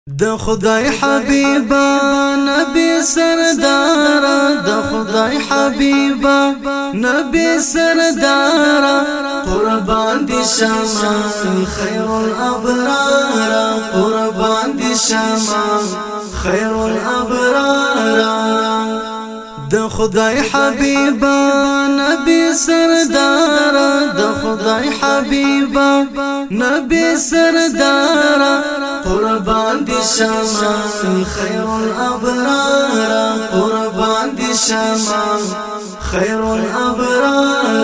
د خدای حبیبا نبی سردارا د خدای حبیبا نبی سردارا قربان دی شما خیر الابرار قربان دی شما خیر الابرار د خدای حبیبا نبی سردارا د خدای حبیبا نبی سردارا قربان دی شما خیر الابرار قربان دی شما خیر الابرار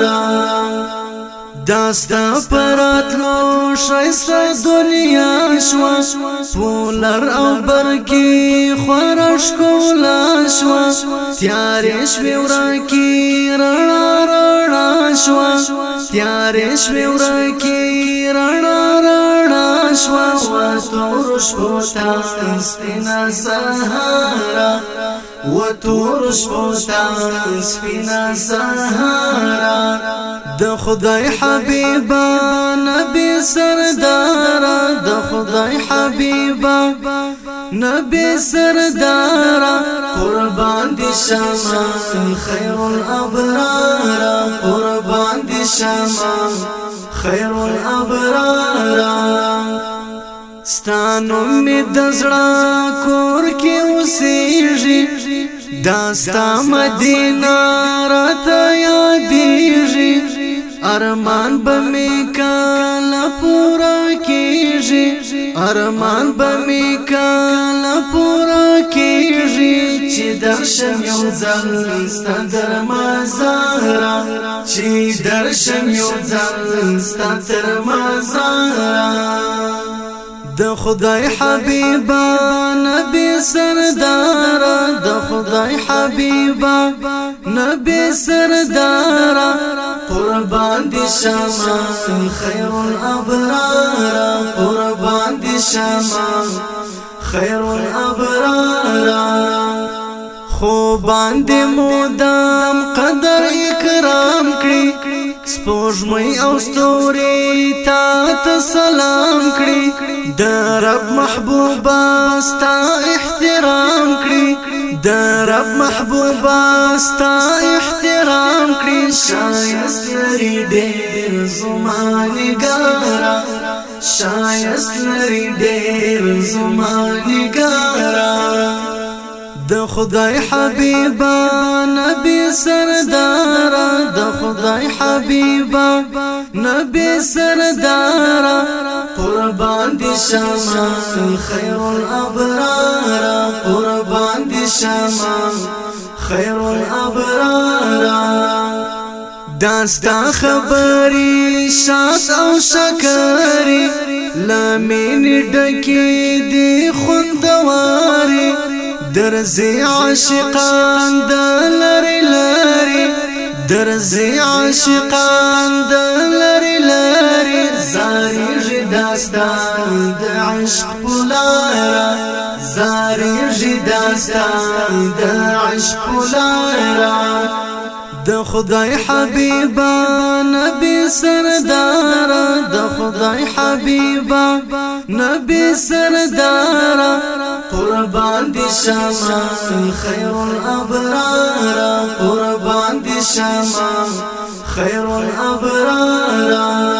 داستا پراتلو شایستا دنیا شوا پولر او برکی خورش کولا شوا تیارش بیورکی رنا رنا شوا تیارش بیورکی رنا رنا شوا و تورش بوتان سپینا سهارا و تورش بوتان سپینا سهارا د خدای حبیبا نبی سردارا د خدای حبیبا نبی سردارا قربان دی شما خیر الابرار قربان دی شما خیر الابرار ستانو می دزړه کور کې اوسېږي داستا مدینه راته یادېږي ارمان بمی کالا پورا کیجی ارمان بمی کالا پورا کیجی چی درشم یو زل ستا در مزارا چی درشم یو زل ستا در مزارا د خدای حبیبا نبی سردارا د خدای حبیبا نبی سردارا قربان دی شما خیر الابرار قربان دی شما خیر الابرار خوبان دی مودام قدر اکرام کړي سپوږمۍ او ستوري تا سلام کړي د رب محبوبا ستا احترام کړي د رب محبوبا ستا احترام کړي شایست لري ډېر زما نګارا شایست لري ډېر زما نګارا د خدای حبیبا نبی سردارا د خدای حبیبا نبی سردارا قربان دی شما خیر الابرار قربان دی شما خیر الابرار داستا خبری شاد او شکری لامین ډکی دی خوندواری درزی عاشقان دلری لری درزی عاشقان دلری لری زاری جداستان د عشق پولارا زاری جداستان د عشق پولارا د خدای حبیبا نبی سردارا د خدای حبیبا نبی سردارا قربان دی شما خیر الابرار قربان دی شما خیر الابرار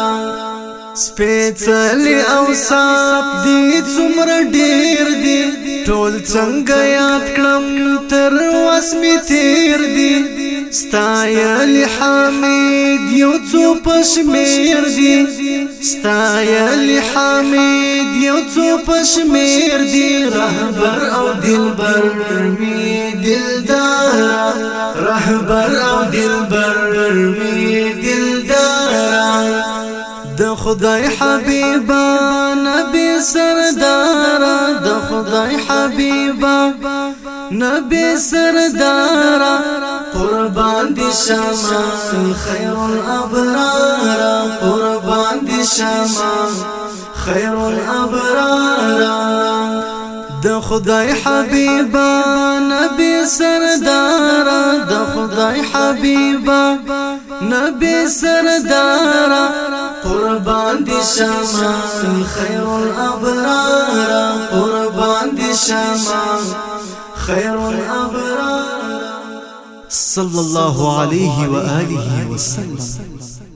سپیڅلی اوصاف دی څومره ډیر دی ټول څنګه یاد کړم تر وسمې تیر دی ستایل حمید یو څو پشمیر دی ستایل حمید یو څو پشمیر دی رهبر او دلبر می دلدار رهبر او دلبر می دلدار د خدای حبیبا نبی سردارا د خدای حبیبا نبی سردارا قربان دی شما خیر الابرار قربان دی شما خیر الابرار د خدای حبیبا نبی سردارا د خدای حبیبا نبی سردارا قربان دی شما خیر الابرار قربان دی شما خیر الابرار صلی الله علیه و آله وسلم.